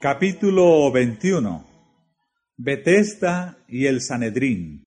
Capítulo 21. Betesda y el Sanedrín.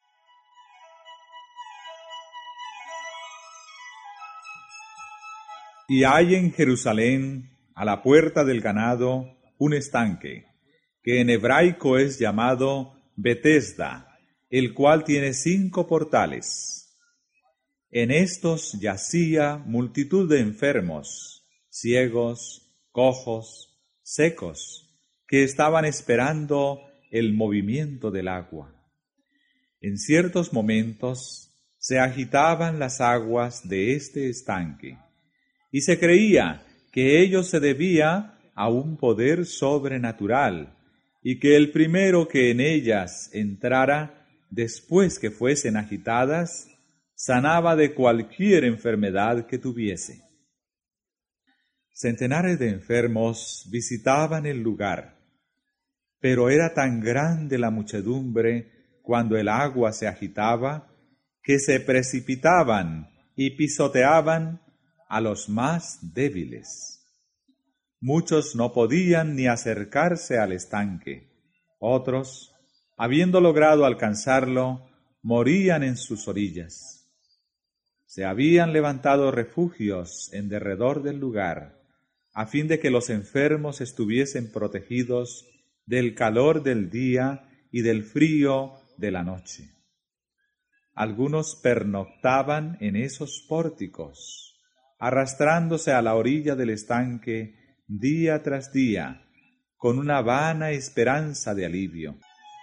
Y hay en Jerusalén, a la puerta del ganado, un estanque, que en hebraico es llamado Betesda, el cual tiene 5 portales. En estos yacía multitud de enfermos, ciegos, cojos, secos, que estaban esperando el movimiento del agua. En ciertos momentos se agitaban las aguas de este estanque, y se creía que ello se debía a un poder sobrenatural, y que el primero que en ellas entrara, después que fuesen agitadas, sanaba de cualquier enfermedad que tuviese. Centenares de enfermos visitaban el lugar, pero era tan grande la muchedumbre cuando el agua se agitaba, que se precipitaban y pisoteaban a los más débiles. Muchos no podían ni acercarse al estanque. Otros, habiendo logrado alcanzarlo, morían en sus orillas. Se habían levantado refugios en derredor del lugar, a fin de que los enfermos estuviesen protegidos del calor del día y del frío de la noche. Algunos pernoctaban en esos pórticos, arrastrándose a la orilla del estanque día tras día, con una vana esperanza de alivio.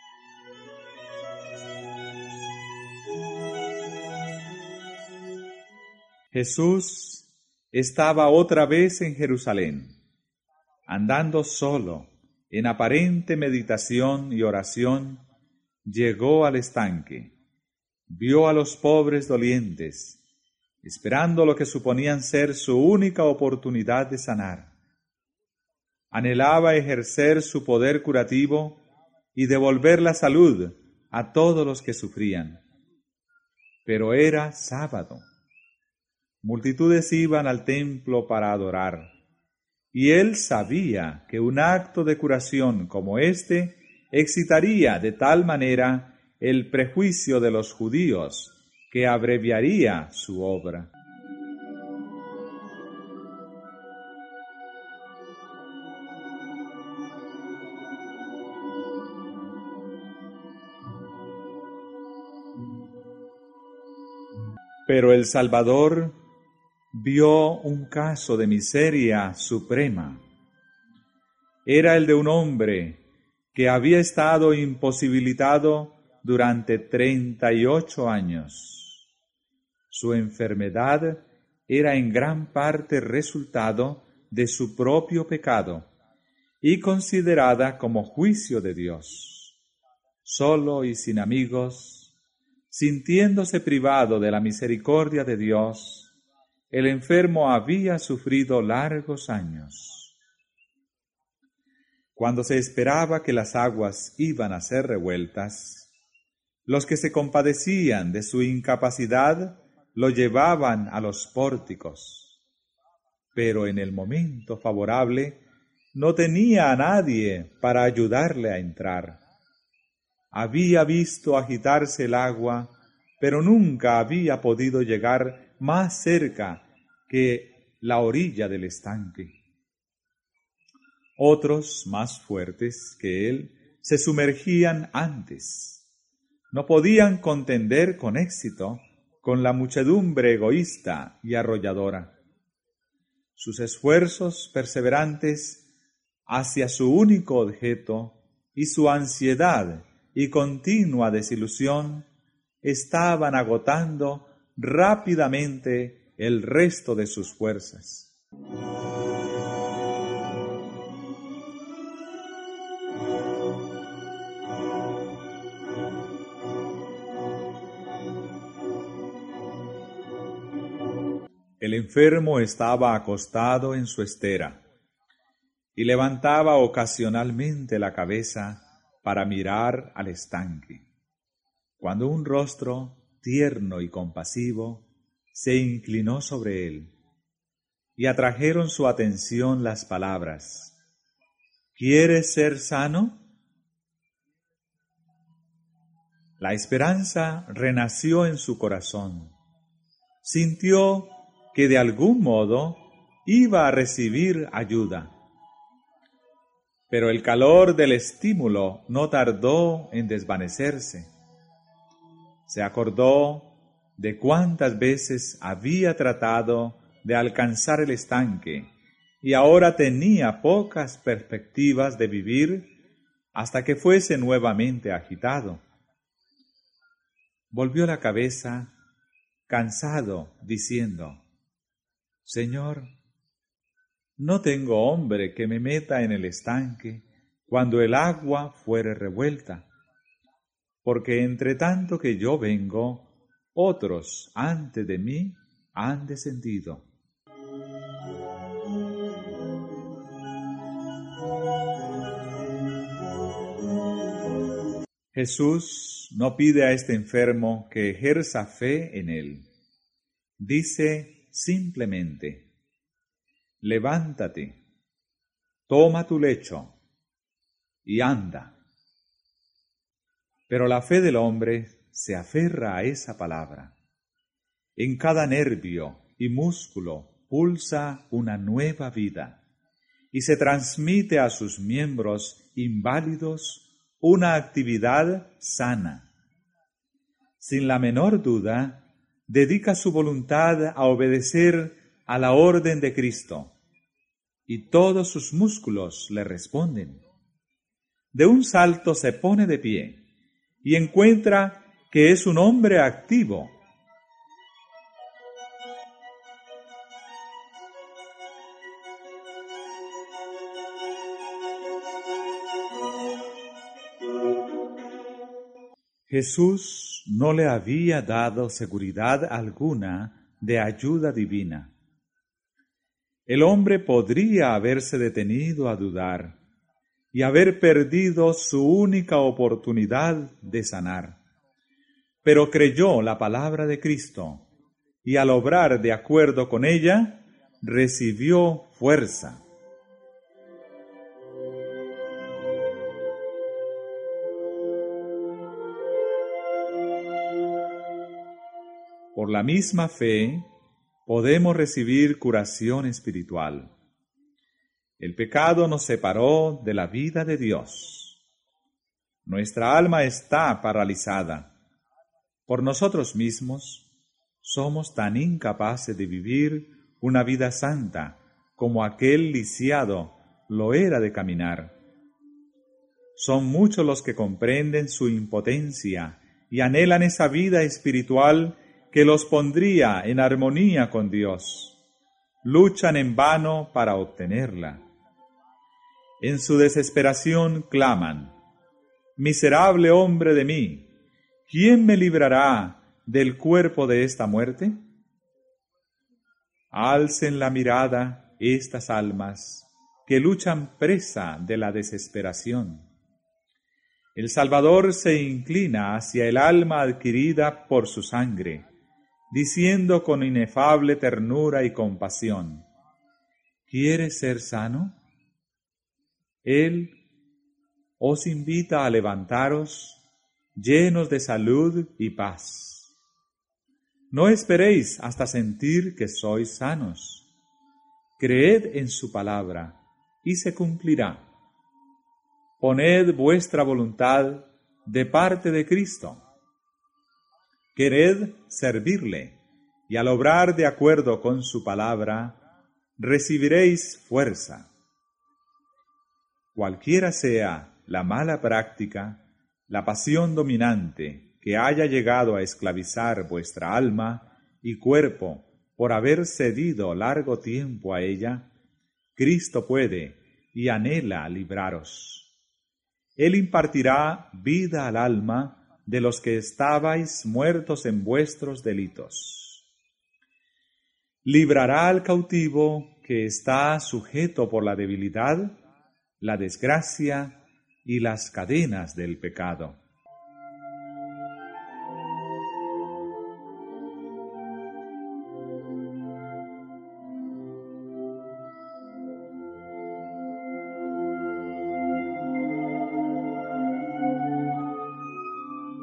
Jesús estaba otra vez en Jerusalén, andando solo, en aparente meditación y oración. Llegó al estanque, vio a los pobres dolientes, esperando lo que suponían ser su única oportunidad de sanar. Anhelaba ejercer su poder curativo y devolver la salud a todos los que sufrían. Pero era sábado. Multitudes iban al templo para adorar, y él sabía que un acto de curación como este excitaría de tal manera el prejuicio de los judíos que abreviaría su obra. Pero el Salvador vio un caso de miseria suprema. Era el de un hombre que había estado imposibilitado durante 38 años. Su enfermedad era en gran parte resultado de su propio pecado y considerada como juicio de Dios. Solo y sin amigos, sintiéndose privado de la misericordia de Dios, el enfermo había sufrido largos años. Cuando se esperaba que las aguas iban a ser revueltas, los que se compadecían de su incapacidad lo llevaban a los pórticos. Pero en el momento favorable no tenía a nadie para ayudarle a entrar. Había visto agitarse el agua, pero nunca había podido llegar más cerca que la orilla del estanque. Otros, más fuertes que él, se sumergían antes. No podían contender con éxito con la muchedumbre egoísta y arrolladora. Sus esfuerzos perseverantes hacia su único objeto y su ansiedad y continua desilusión estaban agotando rápidamente el resto de sus fuerzas. El enfermo estaba acostado en su estera y levantaba ocasionalmente la cabeza para mirar al estanque, cuando un rostro tierno y compasivo se inclinó sobre él y atrajeron su atención las palabras: ¿Quieres ser sano? La esperanza renació en su corazón. Sintió que de algún modo iba a recibir ayuda. Pero el calor del estímulo no tardó en desvanecerse. Se acordó de cuántas veces había tratado de alcanzar el estanque y ahora tenía pocas perspectivas de vivir hasta que fuese nuevamente agitado. Volvió la cabeza, cansado, diciendo: Señor, no tengo hombre que me meta en el estanque cuando el agua fuere revuelta, porque entre tanto que yo vengo, otros antes de mí han descendido. Jesús no pide a este enfermo que ejerza fe en él. Dice simplemente: levántate, toma tu lecho y anda. Pero la fe del hombre se aferra a esa palabra. En cada nervio y músculo pulsa una nueva vida y se transmite a sus miembros inválidos una actividad sana. Sin la menor duda, dedica su voluntad a obedecer a la orden de Cristo, y todos sus músculos le responden. De un salto se pone de pie y encuentra que es un hombre activo. Jesús no le había dado seguridad alguna de ayuda divina. El hombre podría haberse detenido a dudar y haber perdido su única oportunidad de sanar. Pero creyó la palabra de Cristo y al obrar de acuerdo con ella, recibió fuerza. Por la misma fe, podemos recibir curación espiritual. El pecado nos separó de la vida de Dios. Nuestra alma está paralizada. Por nosotros mismos, somos tan incapaces de vivir una vida santa como aquel lisiado lo era de caminar. Son muchos los que comprenden su impotencia y anhelan esa vida espiritual que los pondría en armonía con Dios. Luchan en vano para obtenerla. En su desesperación claman: «Miserable hombre de mí, ¿quién me librará del cuerpo de esta muerte?». Alcen la mirada estas almas que luchan presa de la desesperación. El Salvador se inclina hacia el alma adquirida por su sangre, diciendo con inefable ternura y compasión: ¿quieres ser sano? Él os invita a levantaros llenos de salud y paz. No esperéis hasta sentir que sois sanos. Creed en su palabra y se cumplirá. Poned vuestra voluntad de parte de Cristo. Quered servirle, y al obrar de acuerdo con su palabra, recibiréis fuerza. Cualquiera sea la mala práctica, la pasión dominante que haya llegado a esclavizar vuestra alma y cuerpo por haber cedido largo tiempo a ella, Cristo puede y anhela libraros. Él impartirá vida al alma de los que estabais muertos en vuestros delitos. Librará al cautivo que está sujeto por la debilidad, la desgracia y las cadenas del pecado.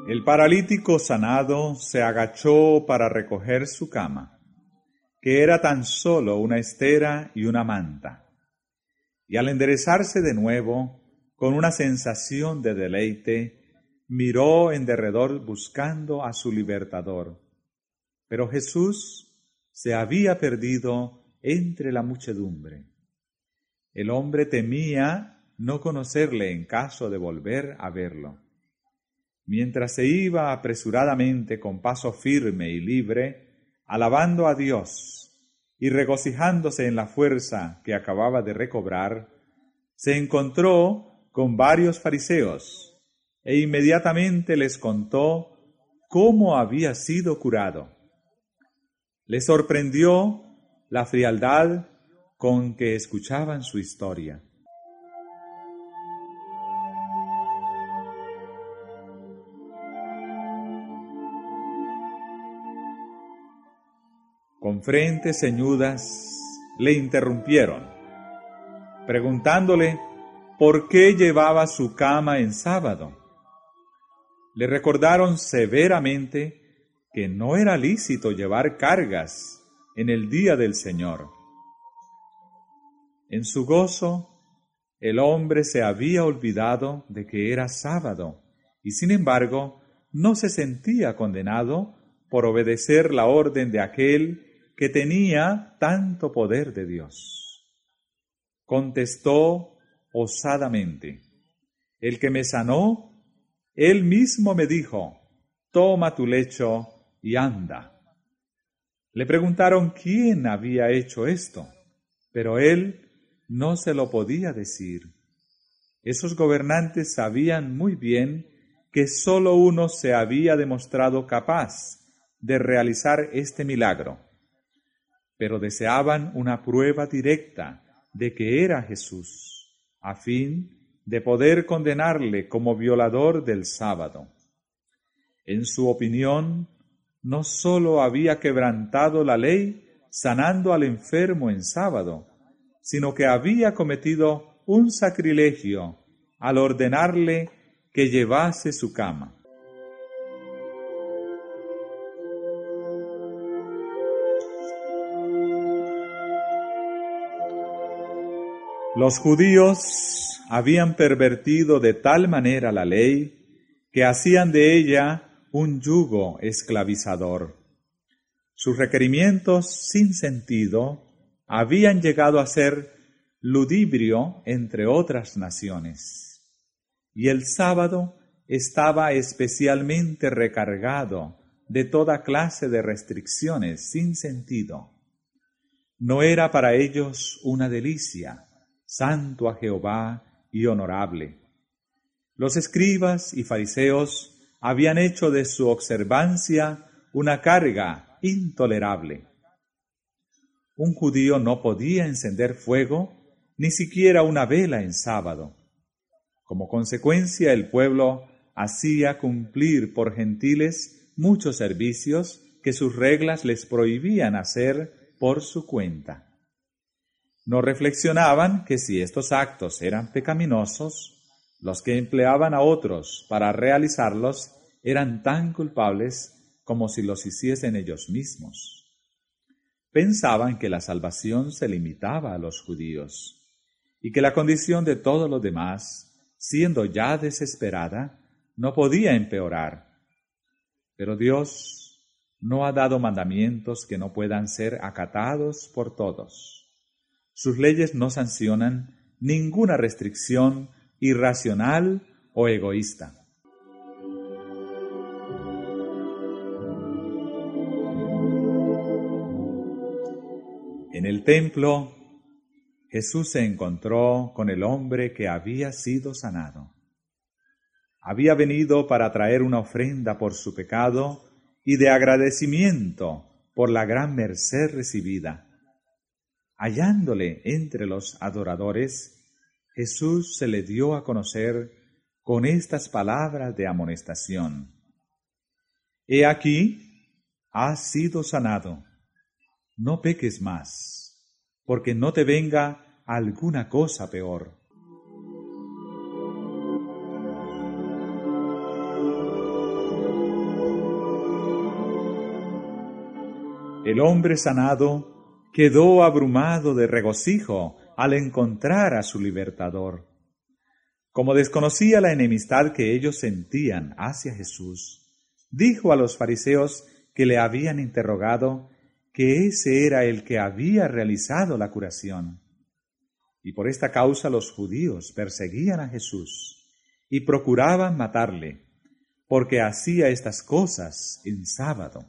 El paralítico sanado se agachó para recoger su cama, que era tan solo una estera y una manta, y al enderezarse de nuevo, con una sensación de deleite, miró en derredor buscando a su libertador. Pero Jesús se había perdido entre la muchedumbre. El hombre temía no conocerle en caso de volver a verlo. Mientras se iba apresuradamente con paso firme y libre, alabando a Dios y regocijándose en la fuerza que acababa de recobrar, se encontró con varios fariseos e inmediatamente les contó cómo había sido curado. Les sorprendió la frialdad con que escuchaban su historia. Con frentes ceñudas le interrumpieron, preguntándole por qué llevaba su cama en sábado. Le recordaron severamente que no era lícito llevar cargas en el día del Señor. En su gozo, el hombre se había olvidado de que era sábado y sin embargo no se sentía condenado por obedecer la orden de aquel que tenía tanto poder de Dios. Contestó osadamente: el que me sanó, él mismo me dijo, toma tu lecho y anda. Le preguntaron quién había hecho esto, pero él no se lo podía decir. Esos gobernantes sabían muy bien que sólo uno se había demostrado capaz de realizar este milagro, pero deseaban una prueba directa de que era Jesús, a fin de poder condenarle como violador del sábado. En su opinión, no sólo había quebrantado la ley sanando al enfermo en sábado, sino que había cometido un sacrilegio al ordenarle que llevase su cama. Los judíos habían pervertido de tal manera la ley que hacían de ella un yugo esclavizador. Sus requerimientos sin sentido habían llegado a ser ludibrio entre otras naciones, y el sábado estaba especialmente recargado de toda clase de restricciones sin sentido. No era para ellos una delicia, santo a Jehová y honorable. Los escribas y fariseos habían hecho de su observancia una carga intolerable. Un judío no podía encender fuego, ni siquiera una vela en sábado. Como consecuencia, el pueblo hacía cumplir por gentiles muchos servicios que sus reglas les prohibían hacer por su cuenta. No reflexionaban que si estos actos eran pecaminosos, los que empleaban a otros para realizarlos eran tan culpables como si los hiciesen ellos mismos. Pensaban que la salvación se limitaba a los judíos y que la condición de todos los demás, siendo ya desesperada, no podía empeorar. Pero Dios no ha dado mandamientos que no puedan ser acatados por todos. Sus leyes no sancionan ninguna restricción irracional o egoísta. En el templo, Jesús se encontró con el hombre que había sido sanado. Había venido para traer una ofrenda por su pecado y de agradecimiento por la gran merced recibida. Hallándole entre los adoradores, Jesús se le dio a conocer con estas palabras de amonestación: He aquí, has sido sanado, no peques más, porque no te venga alguna cosa peor. El hombre sanado quedó abrumado de regocijo al encontrar a su libertador. Como desconocía la enemistad que ellos sentían hacia Jesús, dijo a los fariseos que le habían interrogado que ese era el que había realizado la curación. Y por esta causa los judíos perseguían a Jesús y procuraban matarle, porque hacía estas cosas en sábado.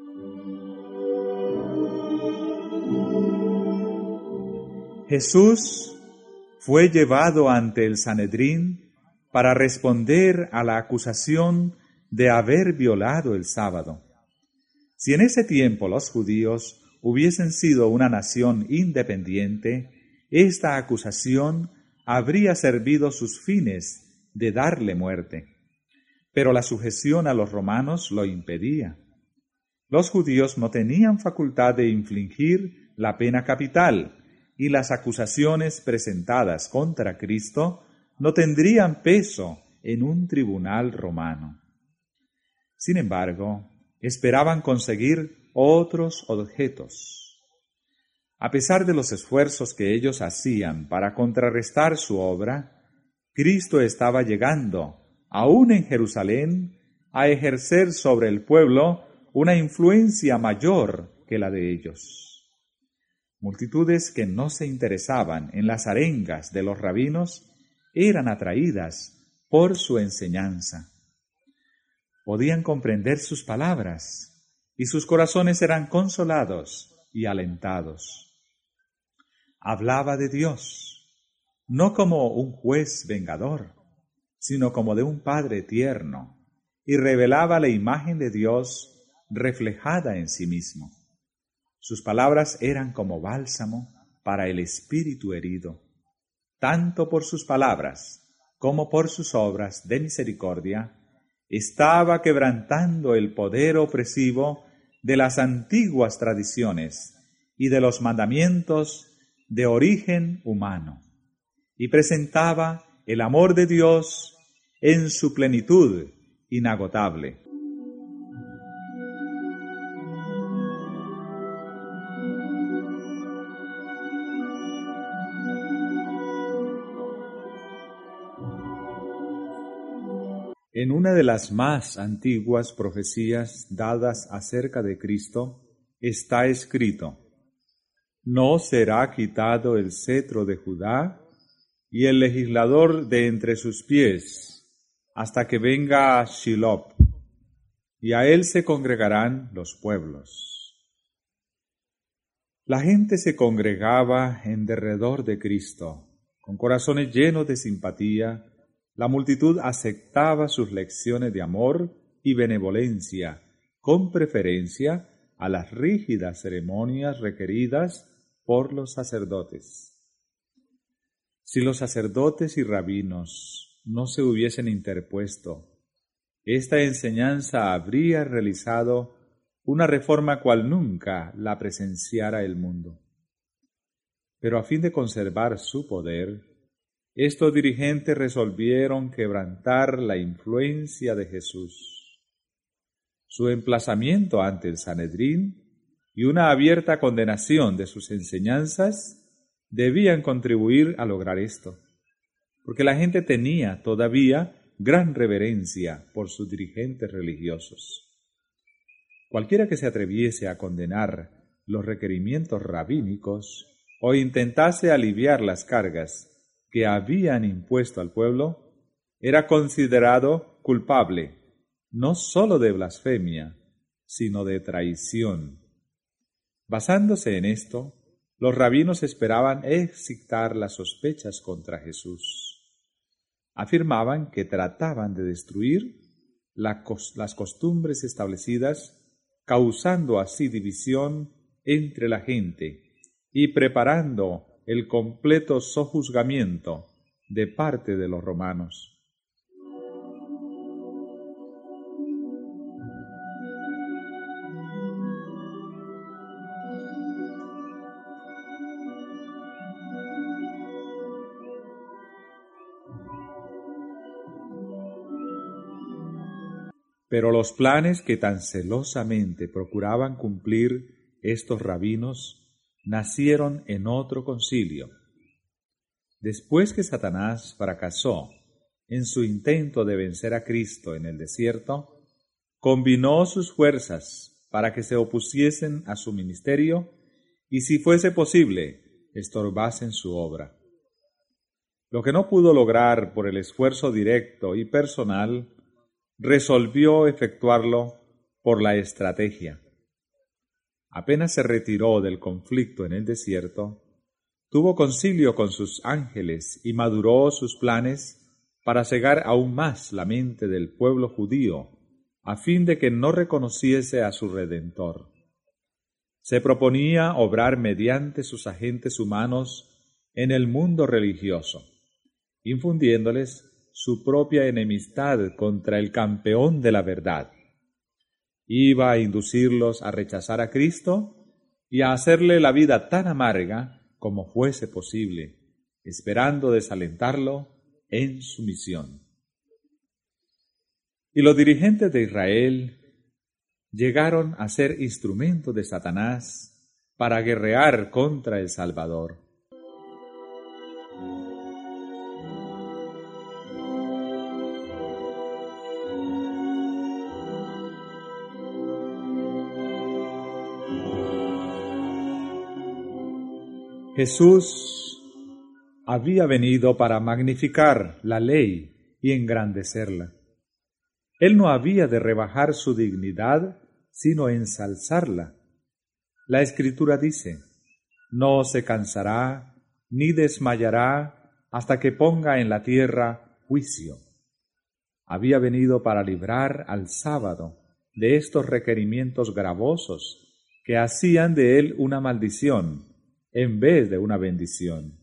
Jesús fue llevado ante el Sanedrín para responder a la acusación de haber violado el sábado. Si en ese tiempo los judíos hubiesen sido una nación independiente, esta acusación habría servido sus fines de darle muerte. Pero la sujeción a los romanos lo impedía. Los judíos no tenían facultad de infligir la pena capital, y las acusaciones presentadas contra Cristo no tendrían peso en un tribunal romano. Sin embargo, esperaban conseguir otros objetos. A pesar de los esfuerzos que ellos hacían para contrarrestar su obra, Cristo estaba llegando, aún en Jerusalén, a ejercer sobre el pueblo una influencia mayor que la de ellos. Multitudes que no se interesaban en las arengas de los rabinos eran atraídas por su enseñanza. Podían comprender sus palabras y sus corazones eran consolados y alentados. Hablaba de Dios, no como un juez vengador, sino como de un Padre tierno, y revelaba la imagen de Dios reflejada en sí mismo. Sus palabras eran como bálsamo para el espíritu herido. Tanto por sus palabras como por sus obras de misericordia, estaba quebrantando el poder opresivo de las antiguas tradiciones y de los mandamientos de origen humano, y presentaba el amor de Dios en su plenitud inagotable. En una de las más antiguas profecías dadas acerca de Cristo, está escrito: «No será quitado el cetro de Judá y el legislador de entre sus pies, hasta que venga Shiloh, y a él se congregarán los pueblos». La gente se congregaba en derredor de Cristo, con corazones llenos de simpatía. La multitud aceptaba sus lecciones de amor y benevolencia, con preferencia a las rígidas ceremonias requeridas por los sacerdotes. Si los sacerdotes y rabinos no se hubiesen interpuesto, esta enseñanza habría realizado una reforma cual nunca la presenciara el mundo. Pero a fin de conservar su poder, estos dirigentes resolvieron quebrantar la influencia de Jesús. Su emplazamiento ante el Sanedrín y una abierta condenación de sus enseñanzas debían contribuir a lograr esto, porque la gente tenía todavía gran reverencia por sus dirigentes religiosos. Cualquiera que se atreviese a condenar los requerimientos rabínicos o intentase aliviar las cargas que habían impuesto al pueblo, era considerado culpable no sólo de blasfemia, sino de traición. Basándose en esto, los rabinos esperaban excitar las sospechas contra Jesús. Afirmaban que trataban de destruir las costumbres establecidas, causando así división entre la gente y preparando el completo sojuzgamiento de parte de los romanos. Pero los planes que tan celosamente procuraban cumplir estos rabinos nacieron en otro concilio. Después que Satanás fracasó en su intento de vencer a Cristo en el desierto, combinó sus fuerzas para que se opusiesen a su ministerio y, si fuese posible, estorbasen su obra. Lo que no pudo lograr por el esfuerzo directo y personal, resolvió efectuarlo por la estrategia. Apenas se retiró del conflicto en el desierto, tuvo concilio con sus ángeles y maduró sus planes para cegar aún más la mente del pueblo judío, a fin de que no reconociese a su Redentor. Se proponía obrar mediante sus agentes humanos en el mundo religioso, infundiéndoles su propia enemistad contra el campeón de la verdad. Iba a inducirlos a rechazar a Cristo y a hacerle la vida tan amarga como fuese posible, esperando desalentarlo en su misión. Y los dirigentes de Israel llegaron a ser instrumentos de Satanás para guerrear contra el Salvador. Jesús había venido para magnificar la ley y engrandecerla. Él no había de rebajar su dignidad, sino ensalzarla. La Escritura dice: no se cansará ni desmayará hasta que ponga en la tierra juicio. Había venido para librar al sábado de estos requerimientos gravosos que hacían de él una maldición en vez de una bendición.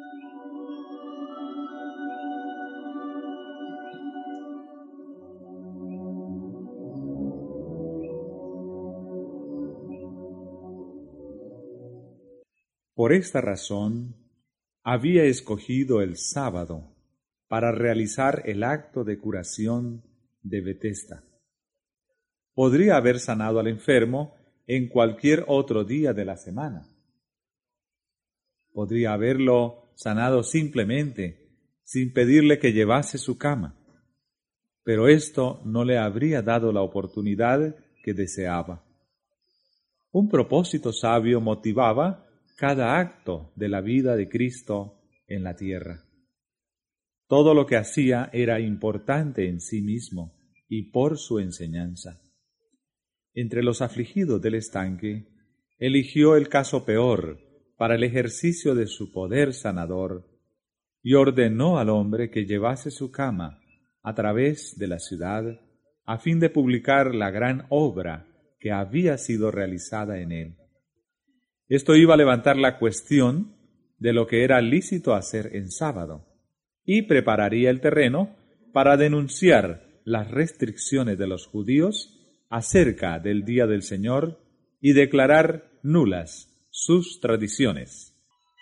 Por esta razón, había escogido el sábado para realizar el acto de curación de Betesda. Podría haber sanado al enfermo en cualquier otro día de la semana. Podría haberlo sanado simplemente, sin pedirle que llevase su cama. Pero esto no le habría dado la oportunidad que deseaba. Un propósito sabio motivaba cada acto de la vida de Cristo en la tierra. Todo lo que hacía era importante en sí mismo y por su enseñanza. Entre los afligidos del estanque, eligió el caso peor para el ejercicio de su poder sanador y ordenó al hombre que llevase su cama a través de la ciudad a fin de publicar la gran obra que había sido realizada en él. Esto iba a levantar la cuestión de lo que era lícito hacer en sábado y prepararía el terreno para denunciar las restricciones de los judíos acerca del día del Señor y declarar nulas sus tradiciones.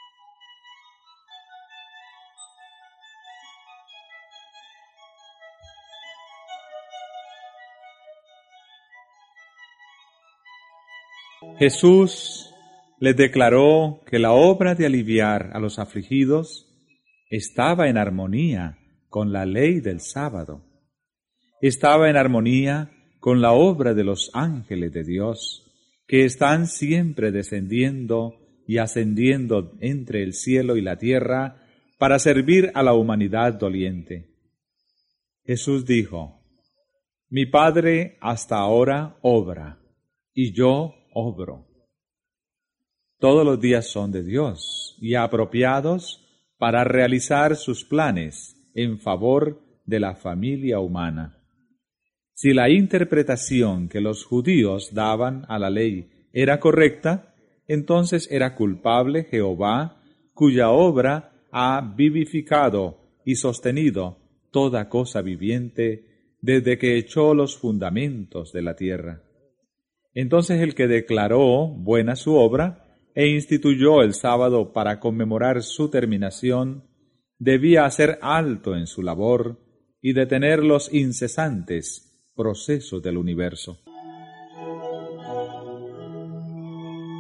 Jesús les declaró que la obra de aliviar a los afligidos estaba en armonía con la ley del sábado. Estaba en armonía con la obra de los ángeles de Dios, que están siempre descendiendo y ascendiendo entre el cielo y la tierra para servir a la humanidad doliente. Jesús dijo: mi Padre hasta ahora obra, y yo obro. Todos los días son de Dios y apropiados para realizar sus planes en favor de la familia humana. Si la interpretación que los judíos daban a la ley era correcta, entonces era culpable Jehová, cuya obra ha vivificado y sostenido toda cosa viviente desde que echó los fundamentos de la tierra. Entonces el que declaró buena su obra e instituyó el sábado para conmemorar su terminación, debía hacer alto en su labor y detener los incesantes procesos del universo.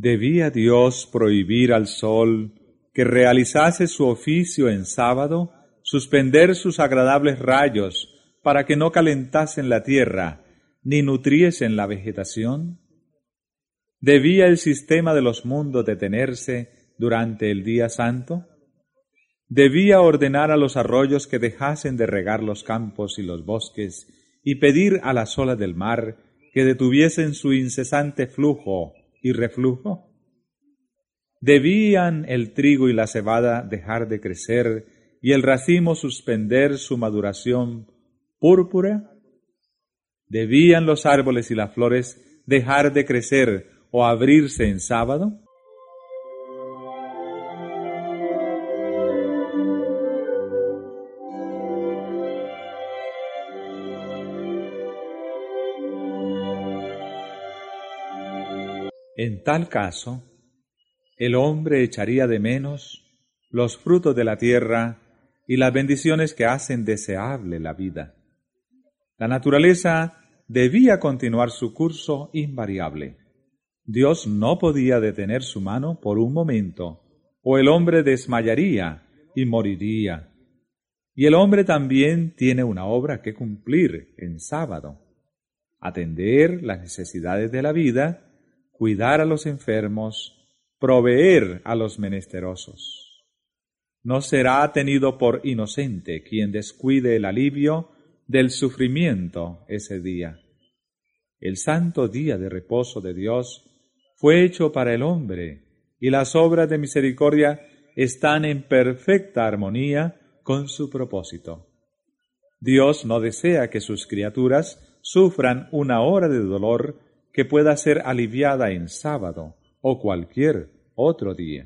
¿Debía Dios prohibir al sol que realizase su oficio en sábado, suspender sus agradables rayos para que no calentasen la tierra ni nutriesen la vegetación? ¿Debía el sistema de los mundos detenerse durante el día santo? ¿Debía ordenar a los arroyos que dejasen de regar los campos y los bosques y pedir a las olas del mar que detuviesen su incesante flujo y reflujo? ¿Debían el trigo y la cebada dejar de crecer y el racimo suspender su maduración púrpura? ¿Debían los árboles y las flores dejar de crecer o abrirse en sábado? En tal caso, el hombre echaría de menos los frutos de la tierra y las bendiciones que hacen deseable la vida. La naturaleza debía continuar su curso invariable. Dios no podía detener su mano por un momento, o el hombre desmayaría y moriría. Y el hombre también tiene una obra que cumplir en sábado: atender las necesidades de la vida, cuidar a los enfermos, proveer a los menesterosos. No será tenido por inocente quien descuide el alivio del sufrimiento ese día. El santo día de reposo de Dios fue hecho para el hombre, y las obras de misericordia están en perfecta armonía con su propósito. Dios no desea que sus criaturas sufran una hora de dolor que pueda ser aliviada en sábado o cualquier otro día.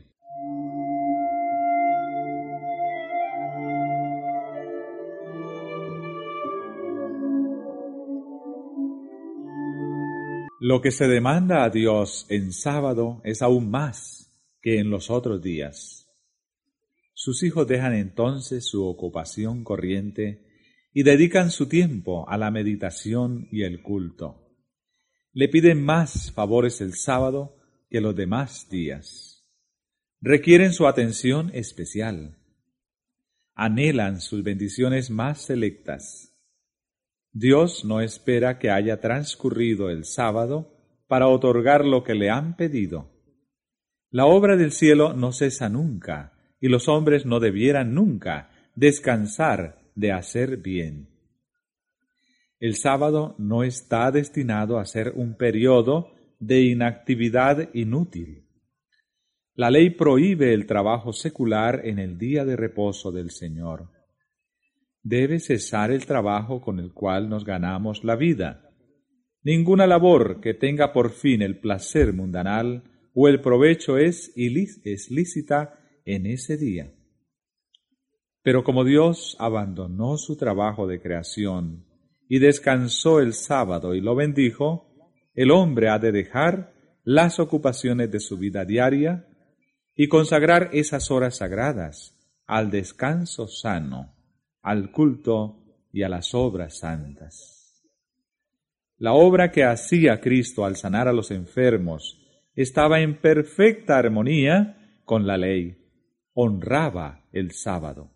Lo que se demanda a Dios en sábado es aún más que en los otros días. Sus hijos dejan entonces su ocupación corriente y dedican su tiempo a la meditación y el culto. Le piden más favores el sábado que los demás días. Requieren su atención especial. Anhelan sus bendiciones más selectas. Dios no espera que haya transcurrido el sábado para otorgar lo que le han pedido. La obra del cielo no cesa nunca, y los hombres no debieran nunca descansar de hacer bien. El sábado no está destinado a ser un periodo de inactividad inútil. La ley prohíbe el trabajo secular en el día de reposo del Señor. Debe cesar el trabajo con el cual nos ganamos la vida. Ninguna labor que tenga por fin el placer mundanal o el provecho es lícita en ese día. Pero como Dios abandonó su trabajo de creación y descansó el sábado y lo bendijo, el hombre ha de dejar las ocupaciones de su vida diaria y consagrar esas horas sagradas al descanso sano, al culto y a las obras santas. La obra que hacía Cristo al sanar a los enfermos estaba en perfecta armonía con la ley, honraba el sábado.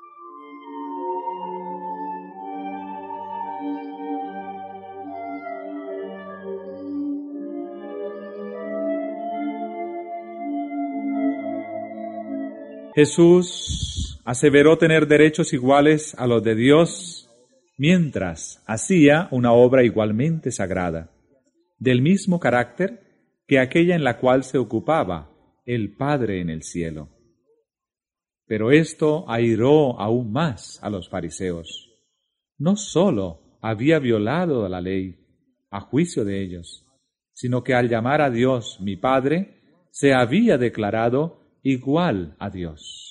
Jesús aseveró tener derechos iguales a los de Dios, mientras hacía una obra igualmente sagrada, del mismo carácter que aquella en la cual se ocupaba el Padre en el cielo. Pero esto airó aún más a los fariseos. No sólo había violado la ley, a juicio de ellos, sino que al llamar a Dios mi Padre, se había declarado igual a Dios.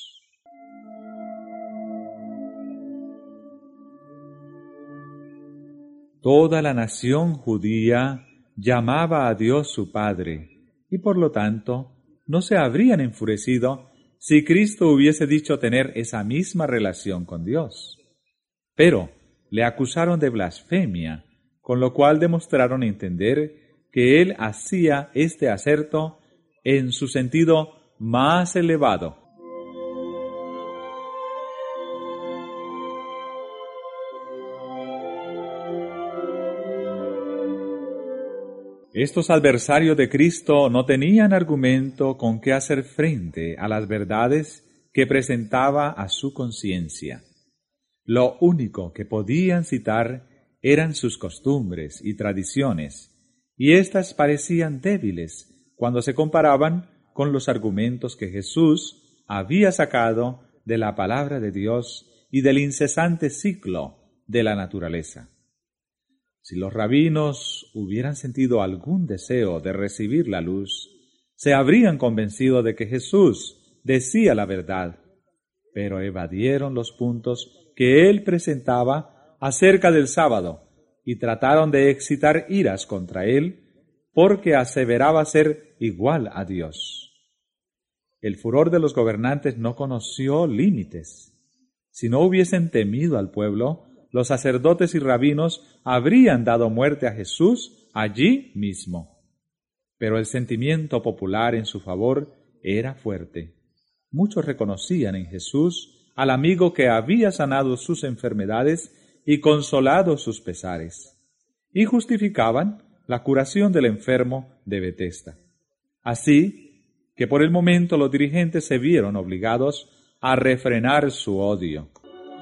Toda la nación judía llamaba a Dios su Padre, y por lo tanto no se habrían enfurecido si Cristo hubiese dicho tener esa misma relación con Dios. Pero le acusaron de blasfemia, con lo cual demostraron entender que él hacía este aserto en su sentido más elevado. Estos adversarios de Cristo no tenían argumento con que hacer frente a las verdades que presentaba a su conciencia. Lo único que podían citar eran sus costumbres y tradiciones, y éstas parecían débiles cuando se comparaban con los argumentos que Jesús había sacado de la palabra de Dios y del incesante ciclo de la naturaleza. Si los rabinos hubieran sentido algún deseo de recibir la luz, se habrían convencido de que Jesús decía la verdad, pero evadieron los puntos que él presentaba acerca del sábado y trataron de excitar iras contra él porque aseveraba ser igual a Dios. El furor de los gobernantes no conoció límites. Si no hubiesen temido al pueblo, los sacerdotes y rabinos habrían dado muerte a Jesús allí mismo. Pero el sentimiento popular en su favor era fuerte. Muchos reconocían en Jesús al amigo que había sanado sus enfermedades y consolado sus pesares, y justificaban la curación del enfermo de Betesda. Así que por el momento los dirigentes se vieron obligados a refrenar su odio.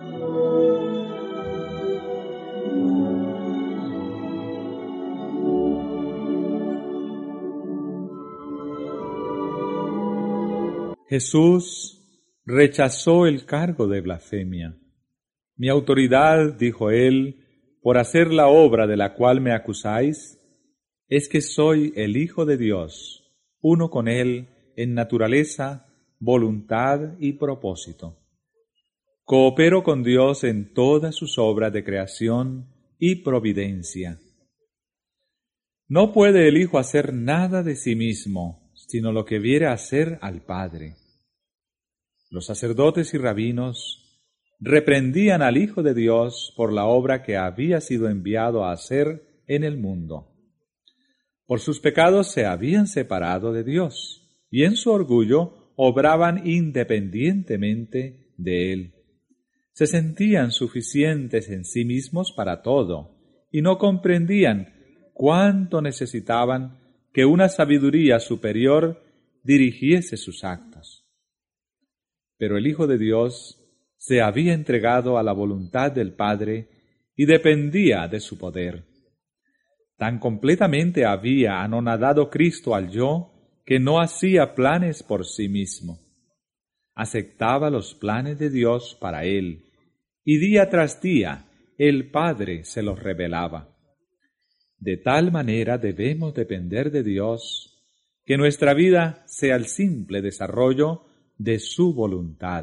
Jesús rechazó el cargo de blasfemia. Mi autoridad, dijo él, por hacer la obra de la cual me acusáis, es que soy el Hijo de Dios, uno con Él en naturaleza, voluntad y propósito. Coopero con Dios en todas sus obras de creación y providencia. No puede el Hijo hacer nada de sí mismo, sino lo que viere hacer al Padre. Los sacerdotes y rabinos reprendían al Hijo de Dios por la obra que había sido enviado a hacer en el mundo. Por sus pecados se habían separado de Dios, y en su orgullo obraban independientemente de Él. Se sentían suficientes en sí mismos para todo, y no comprendían cuánto necesitaban que una sabiduría superior dirigiese sus actos. Pero el Hijo de Dios se había entregado a la voluntad del Padre y dependía de su poder. Tan completamente había anonadado Cristo al yo que no hacía planes por sí mismo. Aceptaba los planes de Dios para él, y día tras día el Padre se los revelaba. De tal manera debemos depender de Dios, que nuestra vida sea el simple desarrollo de su voluntad.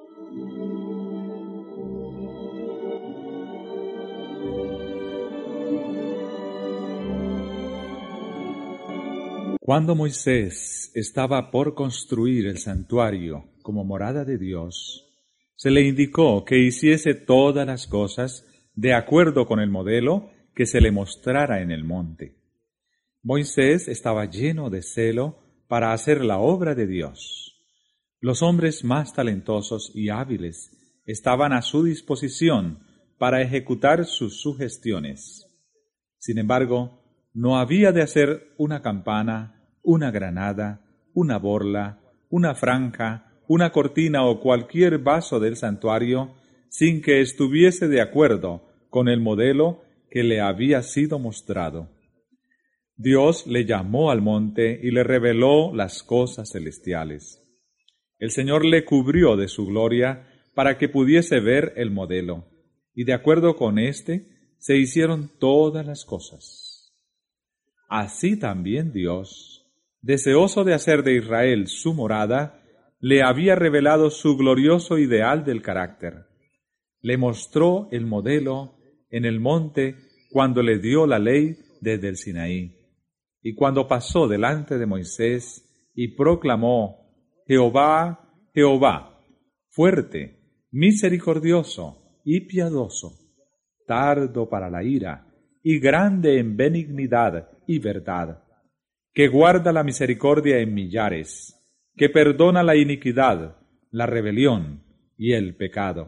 Cuando Moisés estaba por construir el santuario como morada de Dios, se le indicó que hiciese todas las cosas de acuerdo con el modelo que se le mostrara en el monte. Moisés estaba lleno de celo para hacer la obra de Dios. Los hombres más talentosos y hábiles estaban a su disposición para ejecutar sus sugestiones. Sin embargo, no había de hacer una campana, una granada, una borla, una franja, una cortina o cualquier vaso del santuario sin que estuviese de acuerdo con el modelo que le había sido mostrado. Dios le llamó al monte y le reveló las cosas celestiales. El Señor le cubrió de su gloria para que pudiese ver el modelo, y de acuerdo con éste se hicieron todas las cosas. Así también Dios, deseoso de hacer de Israel su morada, le había revelado su glorioso ideal del carácter. Le mostró el modelo en el monte cuando le dio la ley desde el Sinaí, y cuando pasó delante de Moisés y proclamó: Jehová, Jehová, fuerte, misericordioso y piadoso, tardo para la ira y grande en benignidad y verdad, que guarda la misericordia en millares, que perdona la iniquidad, la rebelión y el pecado.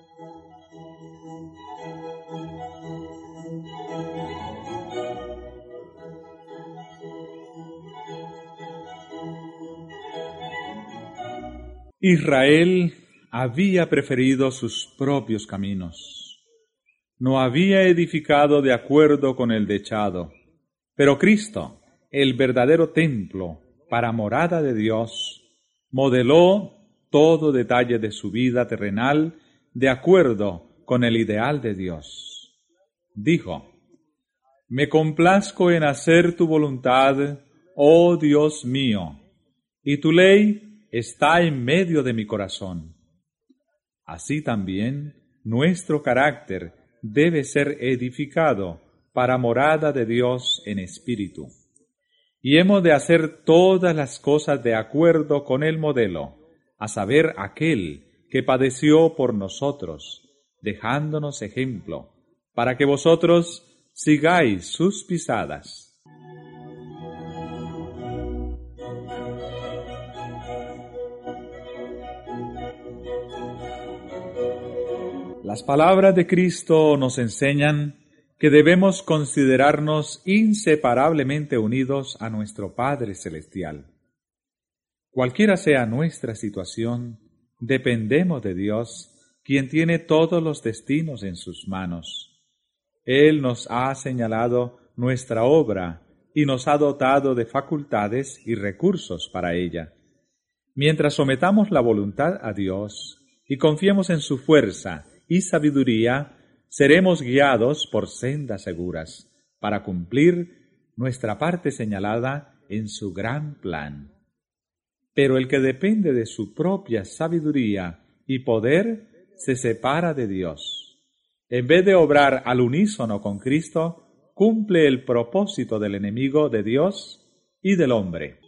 Israel había preferido sus propios caminos. No había edificado de acuerdo con el dechado. Pero Cristo, el verdadero templo para morada de Dios, modeló todo detalle de su vida terrenal de acuerdo con el ideal de Dios. Dijo: «Me complazco en hacer tu voluntad, oh Dios mío, y tu ley está en medio de mi corazón». Así también nuestro carácter debe ser edificado para morada de Dios en espíritu. Y hemos de hacer todas las cosas de acuerdo con el modelo, a saber, aquel que padeció por nosotros, dejándonos ejemplo, para que vosotros sigáis sus pisadas. Las palabras de Cristo nos enseñan que debemos considerarnos inseparablemente unidos a nuestro Padre Celestial. Cualquiera sea nuestra situación, dependemos de Dios, quien tiene todos los destinos en sus manos. Él nos ha señalado nuestra obra y nos ha dotado de facultades y recursos para ella. Mientras sometamos la voluntad a Dios y confiemos en su fuerza y sabiduría, seremos guiados por sendas seguras para cumplir nuestra parte señalada en su gran plan. Pero el que depende de su propia sabiduría y poder se separa de Dios. En vez de obrar al unísono con Cristo, cumple el propósito del enemigo de Dios y del hombre.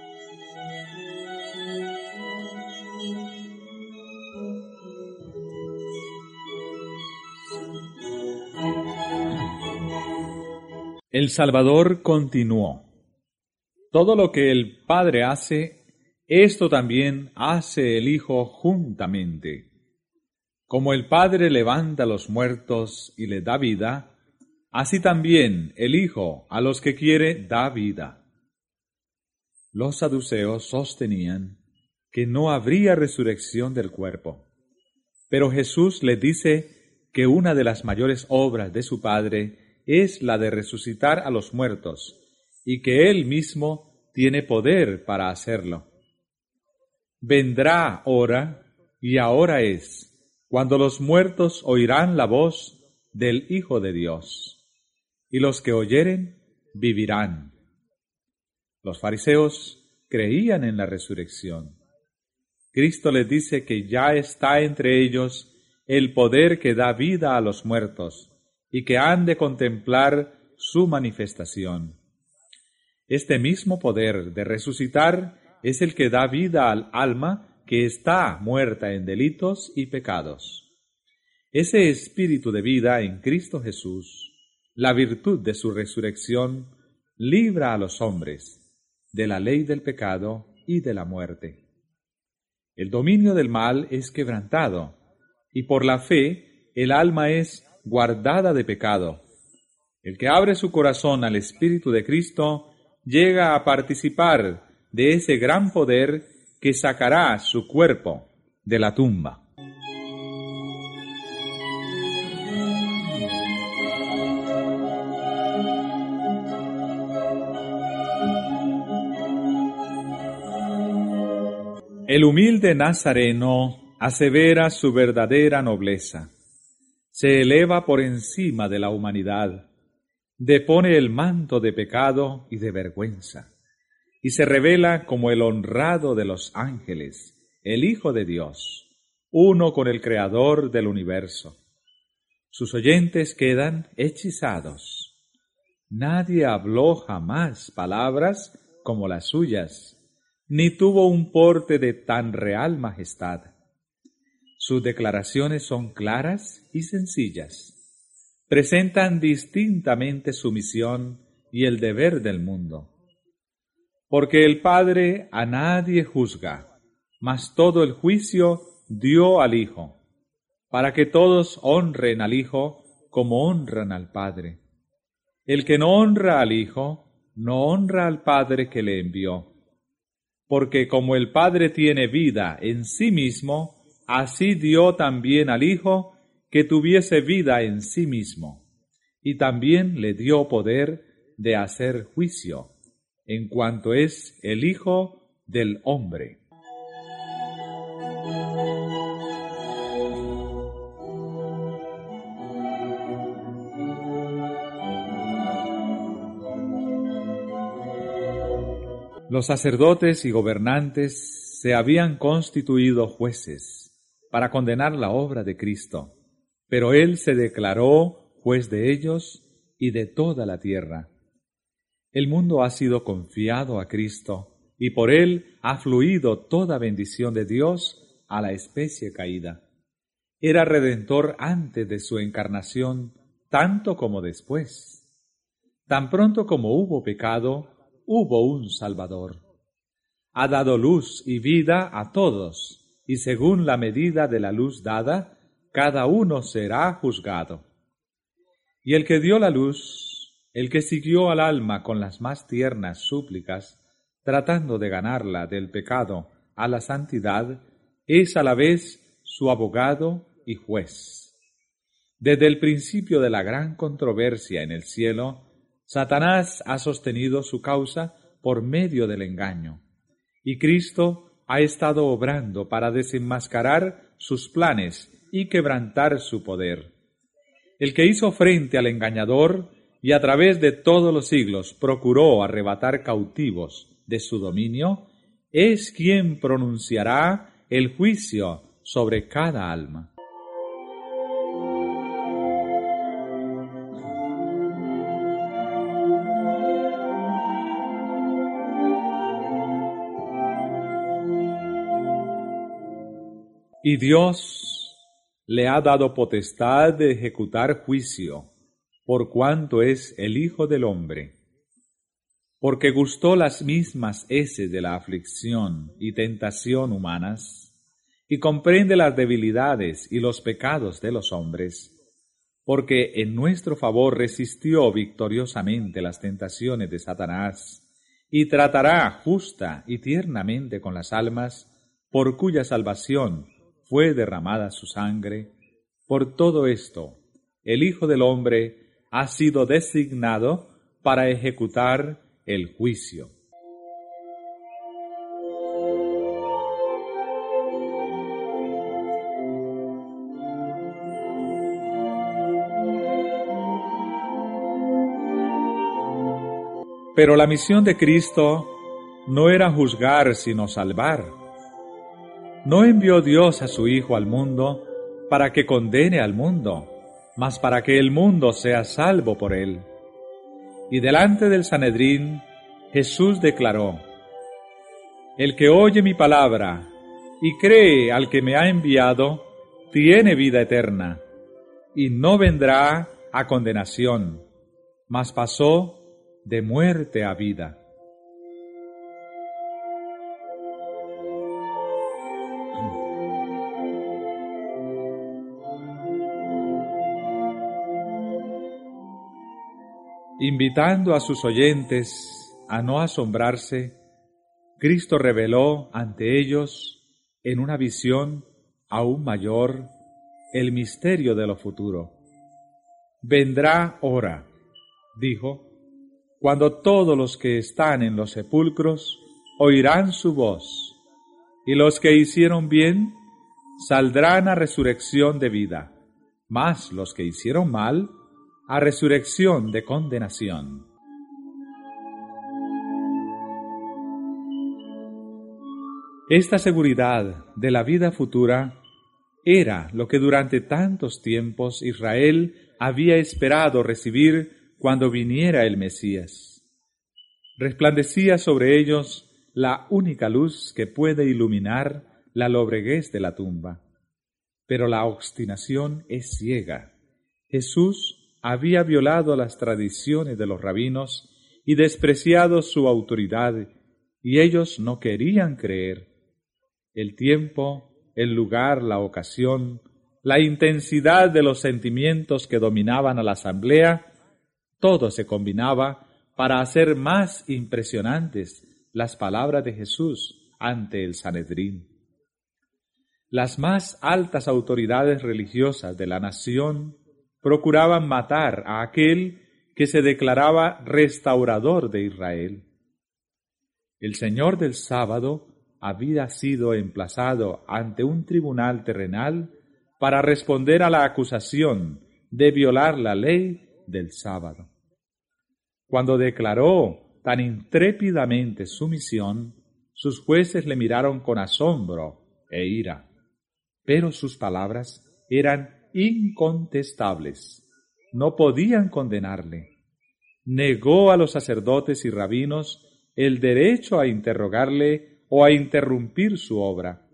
El Salvador continuó: «Todo lo que el Padre hace, esto también hace el Hijo juntamente. Como el Padre levanta a los muertos y les da vida, así también el Hijo a los que quiere da vida». Los saduceos sostenían que no habría resurrección del cuerpo, pero Jesús les dice que una de las mayores obras de su Padre es la de resucitar a los muertos, y que Él mismo tiene poder para hacerlo. Vendrá hora, y ahora es, cuando los muertos oirán la voz del Hijo de Dios, y los que oyeren vivirán. Los fariseos creían en la resurrección. Cristo les dice que ya está entre ellos el poder que da vida a los muertos, y que han de contemplar su manifestación. Este mismo poder de resucitar es el que da vida al alma que está muerta en delitos y pecados. Ese espíritu de vida en Cristo Jesús, la virtud de su resurrección, libra a los hombres de la ley del pecado y de la muerte. El dominio del mal es quebrantado, y por la fe el alma es guardada de pecado. El que abre su corazón al Espíritu de Cristo llega a participar de ese gran poder que sacará su cuerpo de la tumba. El humilde nazareno asevera su verdadera nobleza. Se eleva por encima de la humanidad, depone el manto de pecado y de vergüenza, y se revela como el honrado de los ángeles, el Hijo de Dios, uno con el Creador del universo. Sus oyentes quedan hechizados. Nadie habló jamás palabras como las suyas, ni tuvo un porte de tan real majestad. Sus declaraciones son claras y sencillas. Presentan distintamente su misión y el deber del mundo. Porque el Padre a nadie juzga, mas todo el juicio dio al Hijo, para que todos honren al Hijo como honran al Padre. El que no honra al Hijo, no honra al Padre que le envió. Porque como el Padre tiene vida en sí mismo, así dio también al Hijo que tuviese vida en sí mismo, y también le dio poder de hacer juicio, en cuanto es el Hijo del Hombre. Los sacerdotes y gobernantes se habían constituido jueces para condenar la obra de Cristo, pero Él se declaró juez de ellos y de toda la tierra. El mundo ha sido confiado a Cristo, y por Él ha fluido toda bendición de Dios a la especie caída. Era redentor antes de su encarnación, tanto como después. Tan pronto como hubo pecado, hubo un Salvador. Ha dado luz y vida a todos, y según la medida de la luz dada, cada uno será juzgado. Y el que dio la luz, el que siguió al alma con las más tiernas súplicas, tratando de ganarla del pecado a la santidad, es a la vez su abogado y juez. Desde el principio de la gran controversia en el cielo, Satanás ha sostenido su causa por medio del engaño, y Cristo ha estado obrando para desenmascarar sus planes y quebrantar su poder. El que hizo frente al engañador y a través de todos los siglos procuró arrebatar cautivos de su dominio, es quien pronunciará el juicio sobre cada alma. Y Dios le ha dado potestad de ejecutar juicio, por cuanto es el Hijo del Hombre, porque gustó las mismas heces de la aflicción y tentación humanas, y comprende las debilidades y los pecados de los hombres, porque en nuestro favor resistió victoriosamente las tentaciones de Satanás, y tratará justa y tiernamente con las almas, por cuya salvación fue derramada su sangre. Por todo esto, el Hijo del Hombre ha sido designado para ejecutar el juicio. Pero la misión de Cristo no era juzgar sino salvar. No envió Dios a su Hijo al mundo para que condene al mundo, mas para que el mundo sea salvo por él. Y delante del Sanedrín, Jesús declaró: El que oye mi palabra y cree al que me ha enviado, tiene vida eterna, y no vendrá a condenación, mas pasó de muerte a vida. Invitando a sus oyentes a no asombrarse, Cristo reveló ante ellos, en una visión aún mayor, el misterio de lo futuro. Vendrá hora, dijo, cuando todos los que están en los sepulcros oirán su voz, y los que hicieron bien saldrán a resurrección de vida, mas los que hicieron mal a resurrección de condenación. Esta seguridad de la vida futura era lo que durante tantos tiempos Israel había esperado recibir cuando viniera el Mesías. Resplandecía sobre ellos la única luz que puede iluminar la lobreguez de la tumba. Pero la obstinación es ciega. Jesús había violado las tradiciones de los rabinos y despreciado su autoridad, y ellos no querían creer. El tiempo, el lugar, la ocasión, la intensidad de los sentimientos que dominaban a la asamblea, todo se combinaba para hacer más impresionantes las palabras de Jesús ante el Sanedrín. Las más altas autoridades religiosas de la nación procuraban matar a aquel que se declaraba restaurador de Israel. El Señor del sábado había sido emplazado ante un tribunal terrenal para responder a la acusación de violar la ley del sábado. Cuando declaró tan intrépidamente su misión, sus jueces le miraron con asombro e ira, pero sus palabras eran incontestables. No podían condenarle. Negó a los sacerdotes y rabinos el derecho a interrogarle o a interrumpir su obra.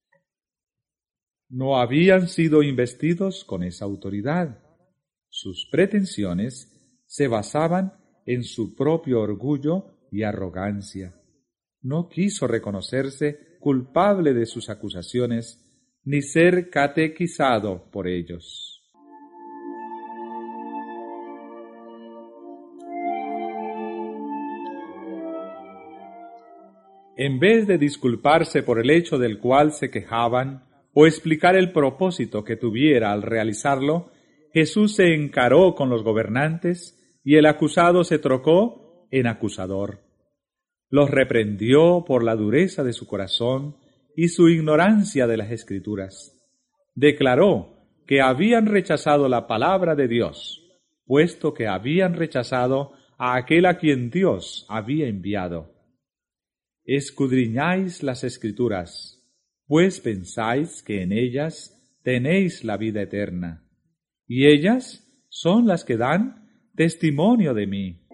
No habían sido investidos con esa autoridad. Sus pretensiones se basaban en su propio orgullo y arrogancia. No quiso reconocerse culpable de sus acusaciones ni ser catequizado por ellos. En vez de disculparse por el hecho del cual se quejaban o explicar el propósito que tuviera al realizarlo, Jesús se encaró con los gobernantes y el acusado se trocó en acusador. Los reprendió por la dureza de su corazón y su ignorancia de las Escrituras. Declaró que habían rechazado la palabra de Dios, puesto que habían rechazado a aquel a quien Dios había enviado. Escudriñáis las Escrituras, pues pensáis que en ellas tenéis la vida eterna, y ellas son las que dan testimonio de mí.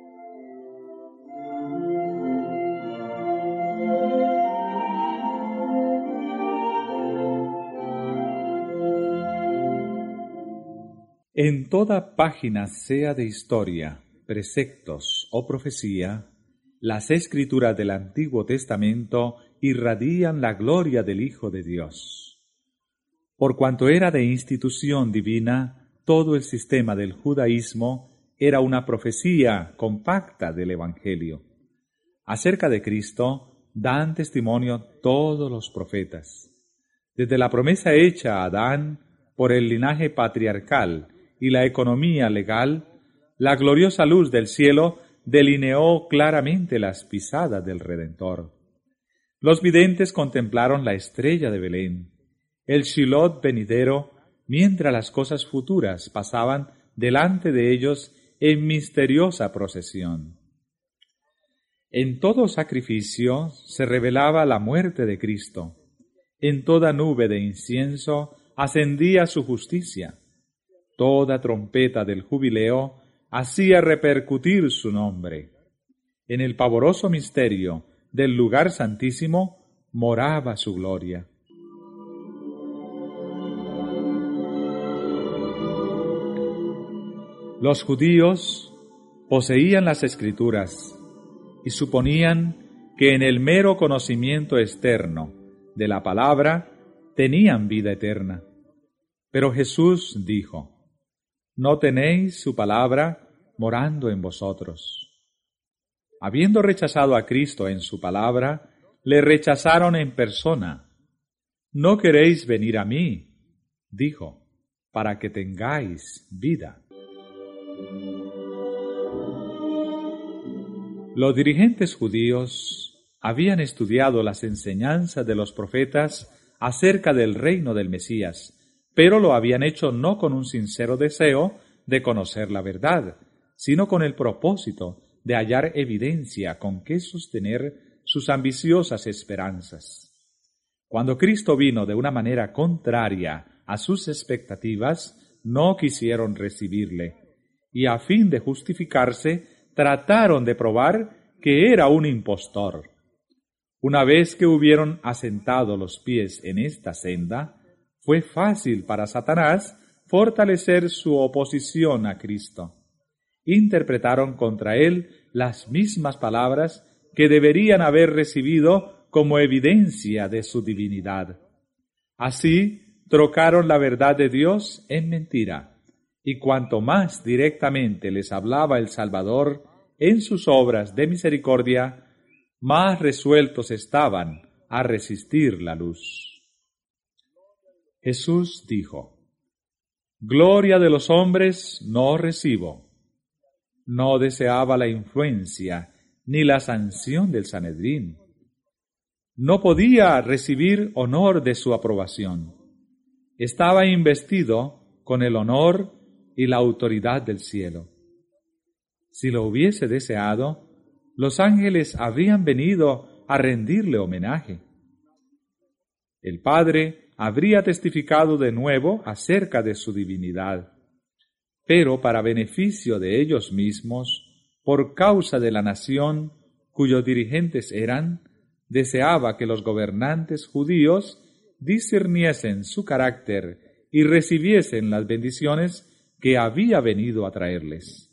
En toda página, sea de historia, preceptos o profecía, las Escrituras del Antiguo Testamento irradian la gloria del Hijo de Dios. Por cuanto era de institución divina, todo el sistema del judaísmo era una profecía compacta del Evangelio. Acerca de Cristo dan testimonio todos los profetas. Desde la promesa hecha a Adán por el linaje patriarcal y la economía legal, la gloriosa luz del cielo delineó claramente las pisadas del Redentor. Los videntes contemplaron la estrella de Belén, el Shiloh venidero, mientras las cosas futuras pasaban delante de ellos en misteriosa procesión. En todo sacrificio se revelaba la muerte de Cristo. En toda nube de incienso ascendía su justicia. Toda trompeta del jubileo hacía repercutir su nombre. En el pavoroso misterio del lugar santísimo moraba su gloria. Los judíos poseían las Escrituras y suponían que en el mero conocimiento externo de la palabra tenían vida eterna. Pero Jesús dijo: «No tenéis su palabra morando en vosotros». Habiendo rechazado a Cristo en su palabra, le rechazaron en persona. «No queréis venir a mí», dijo, «para que tengáis vida». Los dirigentes judíos habían estudiado las enseñanzas de los profetas acerca del reino del Mesías, pero lo habían hecho no con un sincero deseo de conocer la verdad, sino con el propósito de hallar evidencia con que sostener sus ambiciosas esperanzas. Cuando Cristo vino de una manera contraria a sus expectativas, no quisieron recibirle, y a fin de justificarse, trataron de probar que era un impostor. Una vez que hubieron asentado los pies en esta senda, fue fácil para Satanás fortalecer su oposición a Cristo. Interpretaron contra él las mismas palabras que deberían haber recibido como evidencia de su divinidad. Así, trocaron la verdad de Dios en mentira, y cuanto más directamente les hablaba el Salvador en sus obras de misericordia, más resueltos estaban a resistir la luz. Jesús dijo: «Gloria de los hombres no recibo». No deseaba la influencia ni la sanción del Sanedrín. No podía recibir honor de su aprobación. Estaba investido con el honor y la autoridad del cielo. Si lo hubiese deseado, los ángeles habrían venido a rendirle homenaje. El Padre habría testificado de nuevo acerca de su divinidad, pero para beneficio de ellos mismos, por causa de la nación cuyos dirigentes eran, deseaba que los gobernantes judíos discerniesen su carácter y recibiesen las bendiciones que había venido a traerles.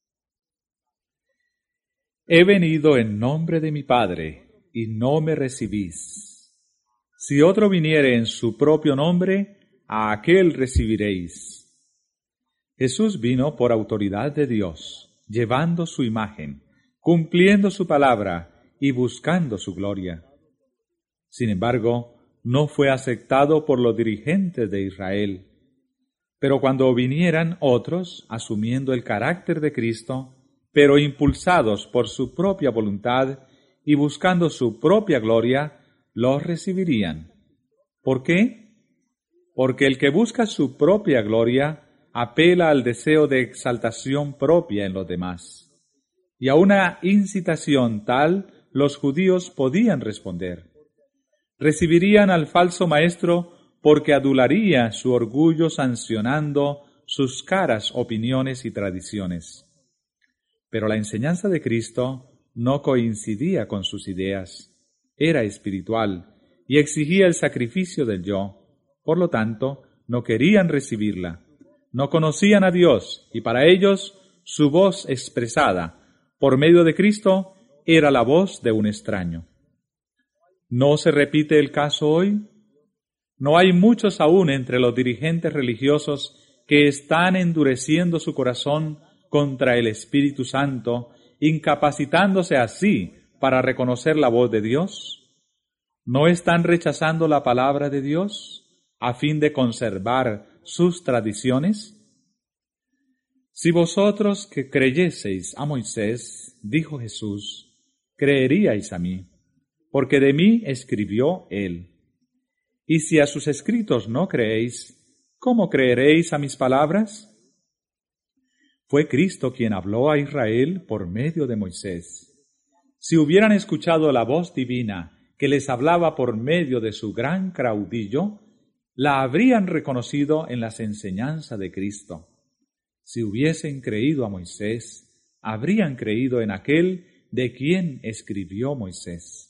He venido en nombre de mi Padre, y no me recibís. Si otro viniere en su propio nombre, a aquel recibiréis. Jesús vino por autoridad de Dios, llevando su imagen, cumpliendo su palabra y buscando su gloria. Sin embargo, no fue aceptado por los dirigentes de Israel. Pero cuando vinieran otros, asumiendo el carácter de Cristo, pero impulsados por su propia voluntad y buscando su propia gloria, los recibirían. ¿Por qué? Porque el que busca su propia gloria apela al deseo de exaltación propia en los demás. Y a una incitación tal los judíos podían responder. Recibirían al falso maestro porque adularía su orgullo sancionando sus caras opiniones y tradiciones. Pero la enseñanza de Cristo no coincidía con sus ideas, era espiritual y exigía el sacrificio del yo. Por lo tanto, no querían recibirla. No conocían a Dios y para ellos su voz expresada por medio de Cristo era la voz de un extraño. ¿No se repite el caso hoy? No hay muchos aún entre los dirigentes religiosos que están endureciendo su corazón contra el Espíritu Santo, incapacitándose así para reconocer la voz de Dios. ¿No están rechazando la palabra de Dios a fin de conservar sus tradiciones? Si vosotros que creyeseis a Moisés, dijo Jesús, creeríais a mí, porque de mí escribió él. Y si a sus escritos no creéis, ¿cómo creeréis a mis palabras? Fue Cristo quien habló a Israel por medio de Moisés. Si hubieran escuchado la voz divina que les hablaba por medio de su gran caudillo, la habrían reconocido en las enseñanzas de Cristo. Si hubiesen creído a Moisés, habrían creído en aquel de quien escribió Moisés.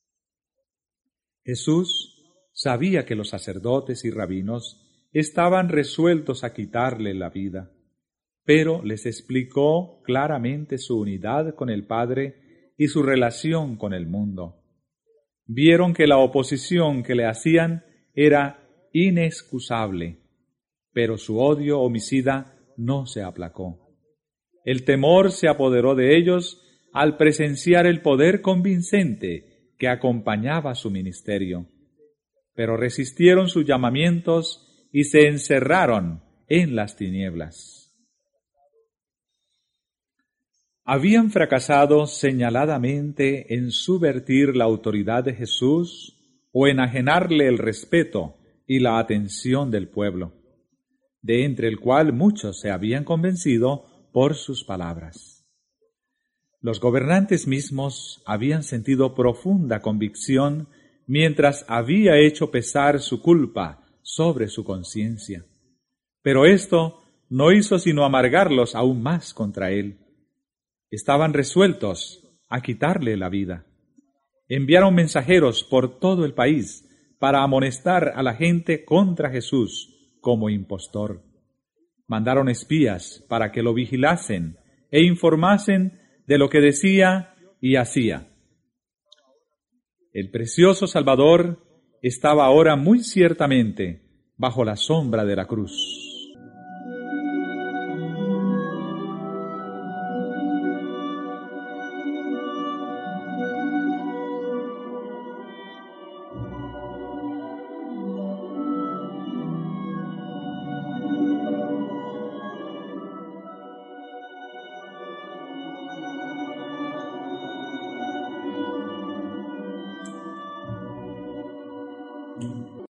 Jesús sabía que los sacerdotes y rabinos estaban resueltos a quitarle la vida, pero les explicó claramente su unidad con el Padre y su relación con el mundo. Vieron que la oposición que le hacían era inexcusable, pero su odio homicida no se aplacó. El temor se apoderó de ellos al presenciar el poder convincente que acompañaba su ministerio, pero resistieron sus llamamientos y se encerraron en las tinieblas. Habían fracasado señaladamente en subvertir la autoridad de Jesús o enajenarle el respeto y la atención del pueblo, de entre el cual muchos se habían convencido por sus palabras. Los gobernantes mismos habían sentido profunda convicción mientras había hecho pesar su culpa sobre su conciencia. Pero esto no hizo sino amargarlos aún más contra él. Estaban resueltos a quitarle la vida. Enviaron mensajeros por todo el país para amonestar a la gente contra Jesús como impostor. Mandaron espías para que lo vigilasen e informasen de lo que decía y hacía, El precioso Salvador estaba ahora muy ciertamente bajo la sombra de la cruz.